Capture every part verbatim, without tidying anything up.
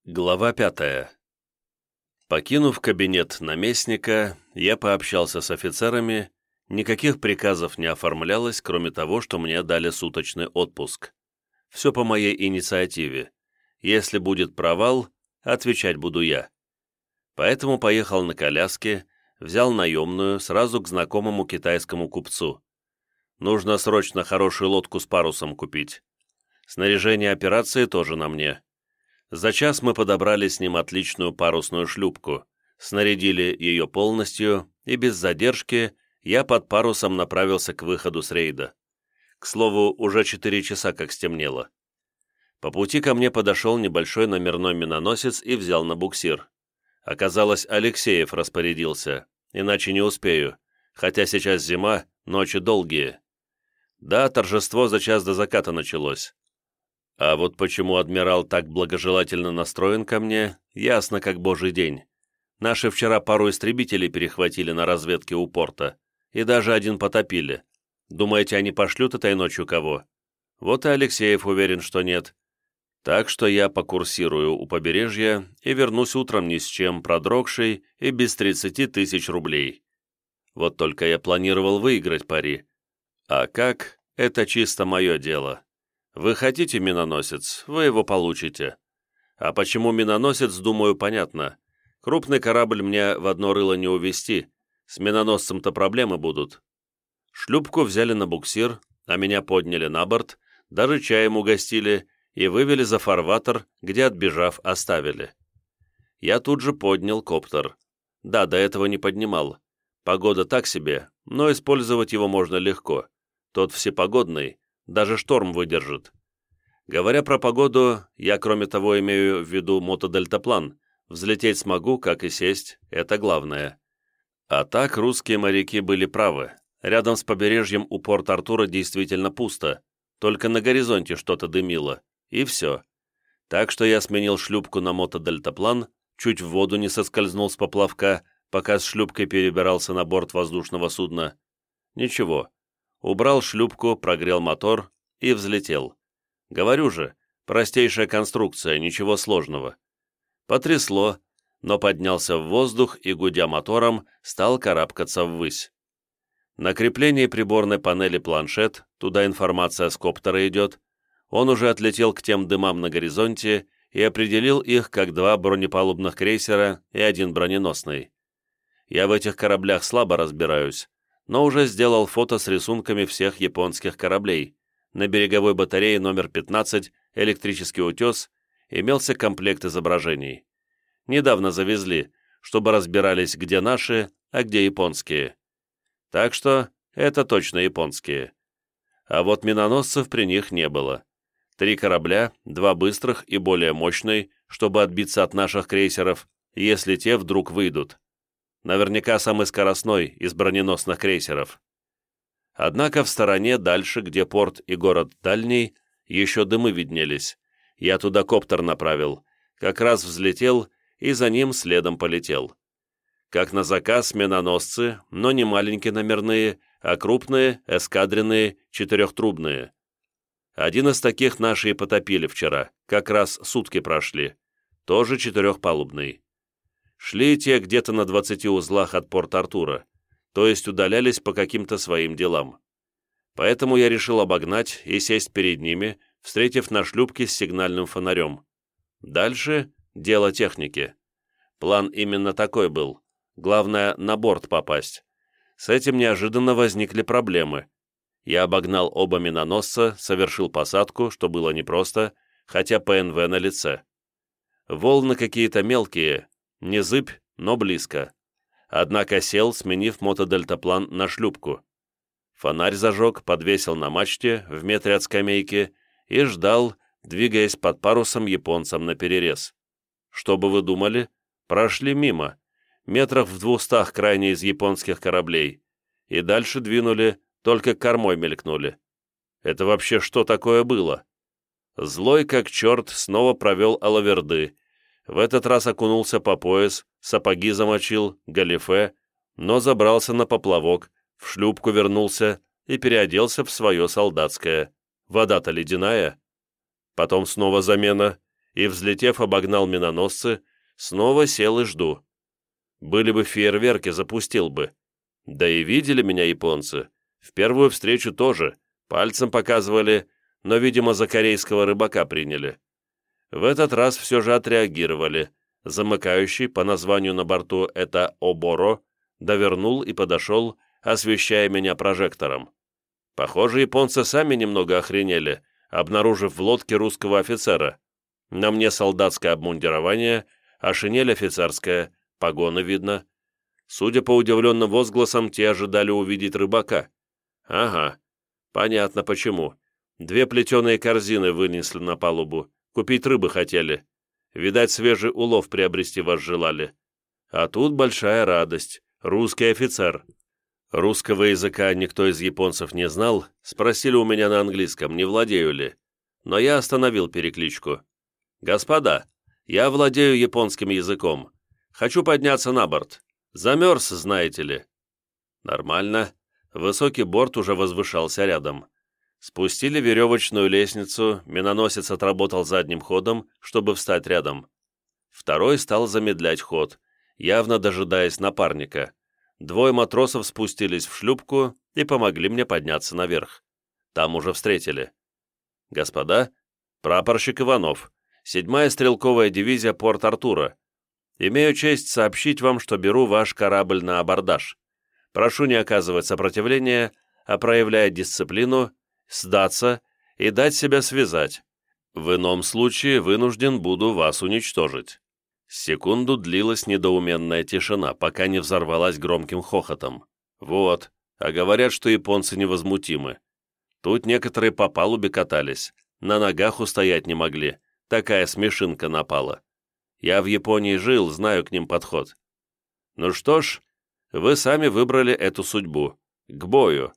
Глава пятая. Покинув кабинет наместника, я пообщался с офицерами, никаких приказов не оформлялось, кроме того, что мне дали суточный отпуск. Все по моей инициативе. Если будет провал, отвечать буду я. Поэтому поехал на коляске, взял наемную сразу к знакомому китайскому купцу. Нужно срочно хорошую лодку с парусом купить. Снаряжение операции тоже на мне. За час мы подобрали с ним отличную парусную шлюпку, снарядили ее полностью, и без задержки я под парусом направился к выходу с рейда. К слову, уже четыре часа как стемнело. По пути ко мне подошел небольшой номерной миноносец и взял на буксир. Оказалось, Алексеев распорядился, иначе не успею, хотя сейчас зима, ночи долгие. Да, торжество за час до заката началось. А вот почему адмирал так благожелательно настроен ко мне, ясно как божий день. Наши вчера пару истребителей перехватили на разведке у порта, и даже один потопили. Думаете, они пошлют этой ночью кого? Вот и Алексеев уверен, что нет. Так что я покурсирую у побережья и вернусь утром ни с чем, продрогший и без тридцати тысяч рублей. Вот только я планировал выиграть пари. А как? Это чисто мое дело. Вы хотите миноносец, вы его получите. А почему миноносец, думаю, понятно. Крупный корабль мне в одно рыло не увезти, с миноносцем-то проблемы будут. Шлюпку взяли на буксир, а меня подняли на борт, даже чаем угостили и вывели за фарватер, где, отбежав, оставили. Я тут же поднял коптер. Да, до этого не поднимал. Погода так себе, но использовать его можно легко. Тот всепогодный, даже шторм выдержит. Говоря про погоду, я, кроме того, имею в виду мотодельтаплан. Взлететь смогу, как и сесть, это главное. А так русские моряки были правы. Рядом с побережьем у Порт-Артура действительно пусто, только на горизонте что-то дымило, и все. Так что я сменил шлюпку на мотодельтаплан, чуть в воду не соскользнул с поплавка, пока с шлюпкой перебирался на борт воздушного судна. Ничего. Убрал шлюпку, прогрел мотор и взлетел. Говорю же, простейшая конструкция, ничего сложного. Потрясло, но поднялся в воздух и, гудя мотором, стал карабкаться ввысь. На креплении приборной панели планшет, туда информация с коптера идет, он уже отлетел к тем дымам на горизонте и определил их как два бронепалубных крейсера и один броненосный. Я в этих кораблях слабо разбираюсь, но уже сделал фото с рисунками всех японских кораблей. На береговой батарее номер пятнадцать «Электрический утес» имелся комплект изображений. Недавно завезли, чтобы разбирались, где наши, а где японские. Так что это точно японские. А вот миноносцев при них не было. Три корабля, два быстрых и более мощный, чтобы отбиться от наших крейсеров, если те вдруг выйдут. Наверняка самый скоростной из броненосных крейсеров. Однако в стороне, дальше, где порт и город дальний, еще дымы виднелись. Я туда коптер направил, как раз взлетел и за ним следом полетел. Как на заказ миноносцы, но не маленькие номерные, а крупные, эскадренные, четырехтрубные. Один из таких наши и потопили вчера, как раз сутки прошли. Тоже четырехпалубный. Шли те где-то на двадцати узлах от Порт-Артура, то есть удалялись по каким-то своим делам. Поэтому я решил обогнать и сесть перед ними, встретив на шлюпке с сигнальным фонарем. Дальше дело техники. План именно такой был. Главное, на борт попасть. С этим неожиданно возникли проблемы. Я обогнал оба миноносца, совершил посадку, что было непросто, хотя ПНВ на лице. Волны какие-то мелкие, не зыбь, но близко. Однако сел, сменив мотодельтаплан на шлюпку. Фонарь зажег, подвесил на мачте в метре от скамейки и ждал, двигаясь под парусом японцам наперерез. Что бы вы думали? Прошли мимо, метрах в двухстах крайне из японских кораблей, и дальше двинули, только кормой мелькнули. Это вообще что такое было? Злой как черт снова провел алаверды. В этот раз окунулся по пояс, сапоги замочил, галифе, но забрался на поплавок, в шлюпку вернулся и переоделся в свое солдатское. Вода-то ледяная. Потом снова замена, и, взлетев, обогнал миноносцы, снова сел и жду. Были бы фейерверки, запустил бы. Да и видели меня японцы. В первую встречу тоже, пальцем показывали, но, видимо, за корейского рыбака приняли. В этот раз все же отреагировали. Замыкающий, по названию на борту это Оборо, довернул и подошел, освещая меня прожектором. Похоже, японцы сами немного охренели, обнаружив в лодке русского офицера. На мне солдатское обмундирование, а шинель офицерская, погоны видно. Судя по удивленным возгласам, те ожидали увидеть рыбака. Ага, понятно почему. Две плетеные корзины вынесли на палубу, купить рыбы хотели. Видать, свежий улов приобрести вас желали. А тут большая радость, русский офицер. Русского языка никто из японцев не знал, спросили у меня на английском, не владею ли. Но я остановил перекличку. «Господа, я владею японским языком. Хочу подняться на борт. Замерз, знаете ли». Нормально. Высокий борт уже возвышался рядом. Спустили веревочную лестницу, миноносец отработал задним ходом, чтобы встать рядом. Второй стал замедлять ход, явно дожидаясь напарника. Двое матросов спустились в шлюпку и помогли мне подняться наверх. Там уже встретили. «Господа, прапорщик Иванов, седьмая стрелковая дивизия Порт-Артура. Имею честь сообщить вам, что беру ваш корабль на абордаж. Прошу не оказывать сопротивления, а проявляя дисциплину, сдаться и дать себя связать. В ином случае вынужден буду вас уничтожить». Секунду длилась недоуменная тишина, пока не взорвалась громким хохотом. Вот, а говорят, что японцы невозмутимы. Тут некоторые по палубе катались, на ногах устоять не могли, такая смешинка напала. Я в Японии жил, знаю к ним подход. Ну что ж, вы сами выбрали эту судьбу. К бою.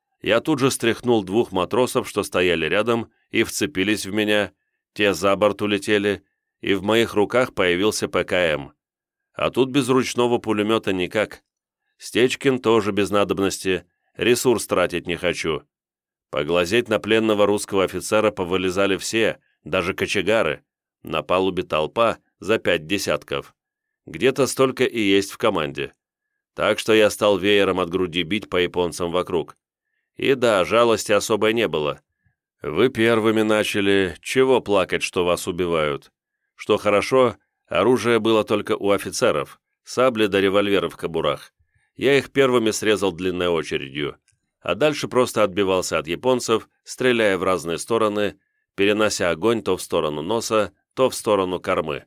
Я тут же стряхнул двух матросов, что стояли рядом, и вцепились в меня, те за борт улетели, и в моих руках появился ПКМ. А тут без ручного пулемета никак. Стечкин тоже без надобности, ресурс тратить не хочу. Поглазеть на пленного русского офицера повылезали все, даже кочегары. На палубе толпа за пять десятков. Где-то столько и есть в команде. Так что я стал веером от груди бить по японцам вокруг. И да, жалости особой не было. Вы первыми начали, чего плакать, что вас убивают? Что хорошо, оружие было только у офицеров, сабли до револьверов в кобурах. Я их первыми срезал длинной очередью, а дальше просто отбивался от японцев, стреляя в разные стороны, перенося огонь то в сторону носа, то в сторону кормы.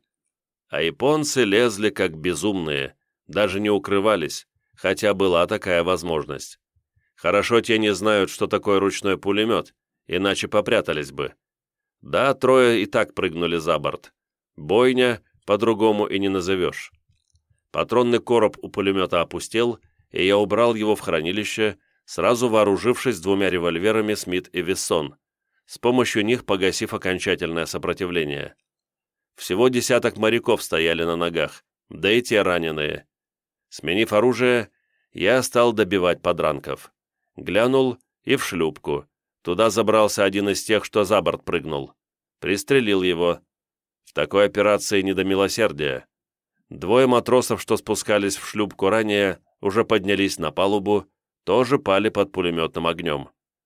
А японцы лезли как безумные, даже не укрывались, хотя была такая возможность. Хорошо те не знают, что такое ручной пулемет, иначе попрятались бы. Да, трое и так прыгнули за борт. Бойня по-другому и не назовешь. Патронный короб у пулемета опустел, и я убрал его в хранилище, сразу вооружившись двумя револьверами Смит и Вессон, с помощью них погасив окончательное сопротивление. Всего десяток моряков стояли на ногах, да и те раненые. Сменив оружие, я стал добивать подранков. Глянул и в шлюпку. Туда забрался один из тех, что за борт прыгнул. Пристрелил его. В такой операции не до милосердия. Двое матросов, что спускались в шлюпку ранее, уже поднялись на палубу, тоже пали под пулеметным огнем.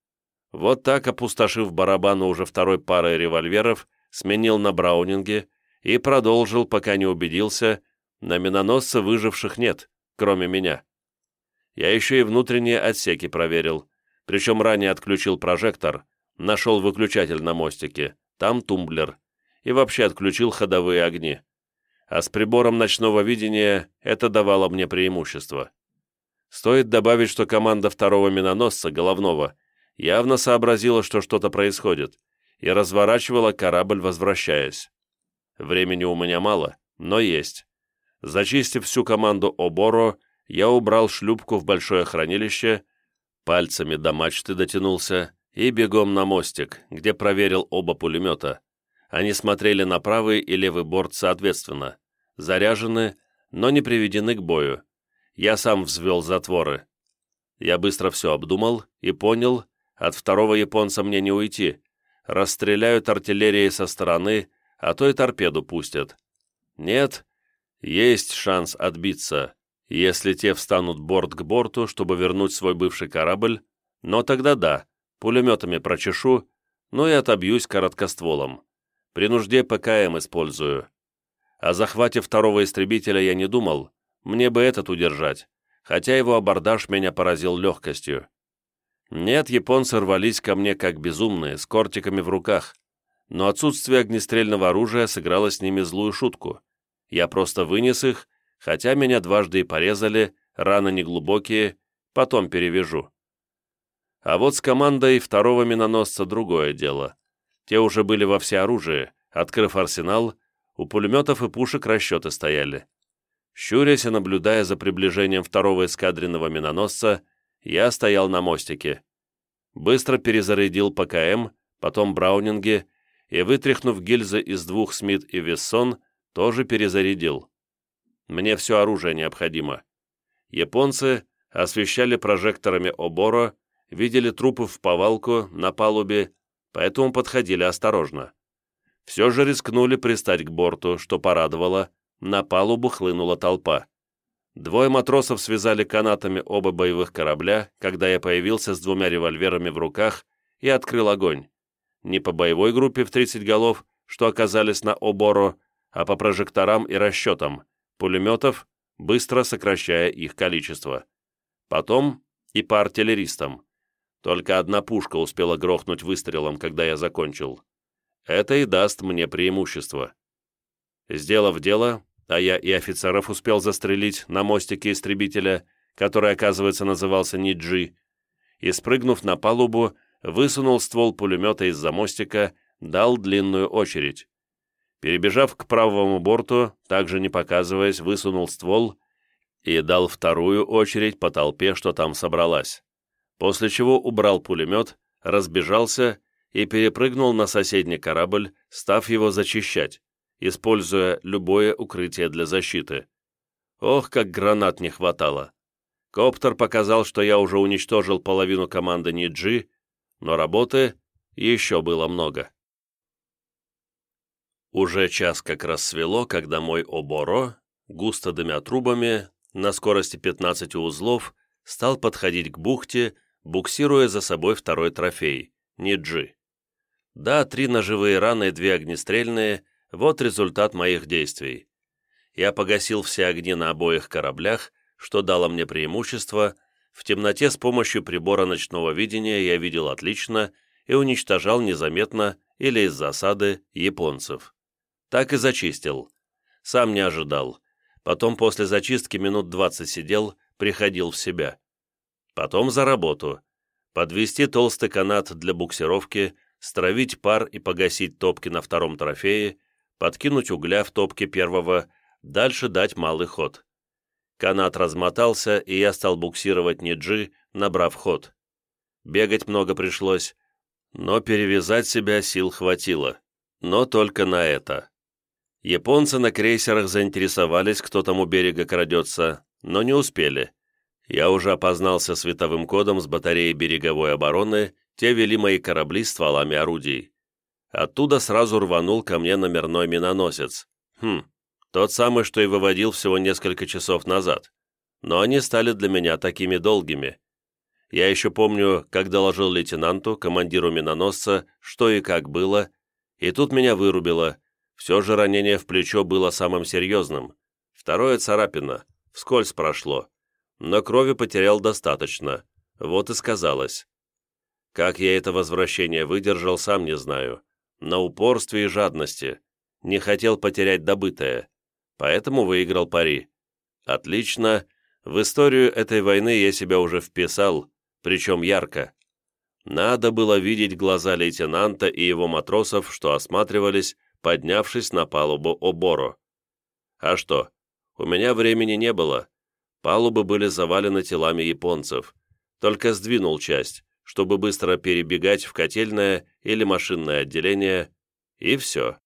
Вот так, опустошив барабаны уже второй парой револьверов, сменил на браунинге и продолжил, пока не убедился, на миноносце выживших нет, кроме меня. Я еще и внутренние отсеки проверил, причем ранее отключил прожектор, нашел выключатель на мостике, там тумблер, и вообще отключил ходовые огни. А с прибором ночного видения это давало мне преимущество. Стоит добавить, что команда второго миноносца, головного, явно сообразила, что что-то происходит, и разворачивала корабль, возвращаясь. Времени у меня мало, но есть. Зачистив всю команду Оборо, я убрал шлюпку в большое хранилище, пальцами до мачты дотянулся и бегом на мостик, где проверил оба пулемета. Они смотрели на правый и левый борт соответственно, заряжены, но не приведены к бою. Я сам взвел затворы. Я быстро все обдумал и понял, от второго японца мне не уйти. Расстреляют артиллерией со стороны, а то и торпеду пустят. Нет, есть шанс отбиться, если те встанут борт к борту, чтобы вернуть свой бывший корабль, но тогда да, пулеметами прочешу, ну и отобьюсь короткостволом. При нужде ПКМ использую. О захвате второго истребителя я не думал, мне бы этот удержать, хотя его абордаж меня поразил легкостью. Нет, японцы рвались ко мне как безумные, с кортиками в руках, но отсутствие огнестрельного оружия сыграло с ними злую шутку. Я просто вынес их, хотя меня дважды и порезали, раны неглубокие, потом перевяжу. А вот с командой второго миноносца другое дело. Те уже были во всеоружии, открыв арсенал, у пулеметов и пушек расчеты стояли. Щурясь и наблюдая за приближением второго эскадренного миноносца, я стоял на мостике. Быстро перезарядил ПКМ, потом браунинги, и, вытряхнув гильзы из двух Смит и Вессон, тоже перезарядил. Мне все оружие необходимо. Японцы освещали прожекторами Оборо, видели трупы в повалку на палубе, поэтому подходили осторожно. Все же рискнули пристать к борту, что порадовало, на палубу хлынула толпа. Двое матросов связали канатами оба боевых корабля, когда я появился с двумя револьверами в руках и открыл огонь. Не по боевой группе в тридцать голов, что оказались на Оборо, а по прожекторам и расчетам, пулеметов, быстро сокращая их количество. Потом и по артиллеристам. Только одна пушка успела грохнуть выстрелом, когда я закончил. Это и даст мне преимущество. Сделав дело, а я и офицеров успел застрелить на мостике истребителя, который, оказывается, назывался Ниджи, и, спрыгнув на палубу, высунул ствол пулемета из-за мостика, дал длинную очередь. Перебежав к правому борту, также не показываясь, высунул ствол и дал вторую очередь по толпе, что там собралась. После чего убрал пулемет, разбежался и перепрыгнул на соседний корабль, став его зачищать, используя любое укрытие для защиты. Ох, как гранат не хватало! Коптер показал, что я уже уничтожил половину команды Ниджи, но работы еще было много. Уже час как рассвело, когда мой Оборо, густо дымя трубами, на скорости пятнадцать узлов, стал подходить к бухте, буксируя за собой второй трофей — Ниджи. Да, три ножевые раны и две огнестрельные — вот результат моих действий. Я погасил все огни на обоих кораблях, что дало мне преимущество. В темноте с помощью прибора ночного видения я видел отлично и уничтожал незаметно или из засады японцев. Так и зачистил. Сам не ожидал. Потом после зачистки минут двадцать сидел, приходил в себя. Потом за работу. Подвести толстый канат для буксировки, стравить пар и погасить топки на втором трофее, подкинуть угля в топке первого, дальше дать малый ход. Канат размотался, и я стал буксировать Ниджи, набрав ход. Бегать много пришлось, но перевязать себя сил хватило. Но только на это. Японцы на крейсерах заинтересовались, кто там у берега крадется, но не успели. Я уже опознался световым кодом с батареи береговой обороны, те вели мои корабли стволами орудий. Оттуда сразу рванул ко мне номерной миноносец. Хм, тот самый, что и выводил всего несколько часов назад. Но они стали для меня такими долгими. Я еще помню, как доложил лейтенанту, командиру миноносца, что и как было, и тут меня вырубило. Все же ранение в плечо было самым серьезным. Второе царапина, вскользь прошло. Но крови потерял достаточно, вот и сказалось. Как я это возвращение выдержал, сам не знаю. На упорстве и жадности. Не хотел потерять добытое. Поэтому выиграл пари. Отлично. В историю этой войны я себя уже вписал, причем ярко. Надо было видеть глаза лейтенанта и его матросов, что осматривались, поднявшись на палубу Оборо. А что? У меня времени не было. Палубы были завалены телами японцев. Только сдвинул часть, чтобы быстро перебегать в котельное или машинное отделение, и все.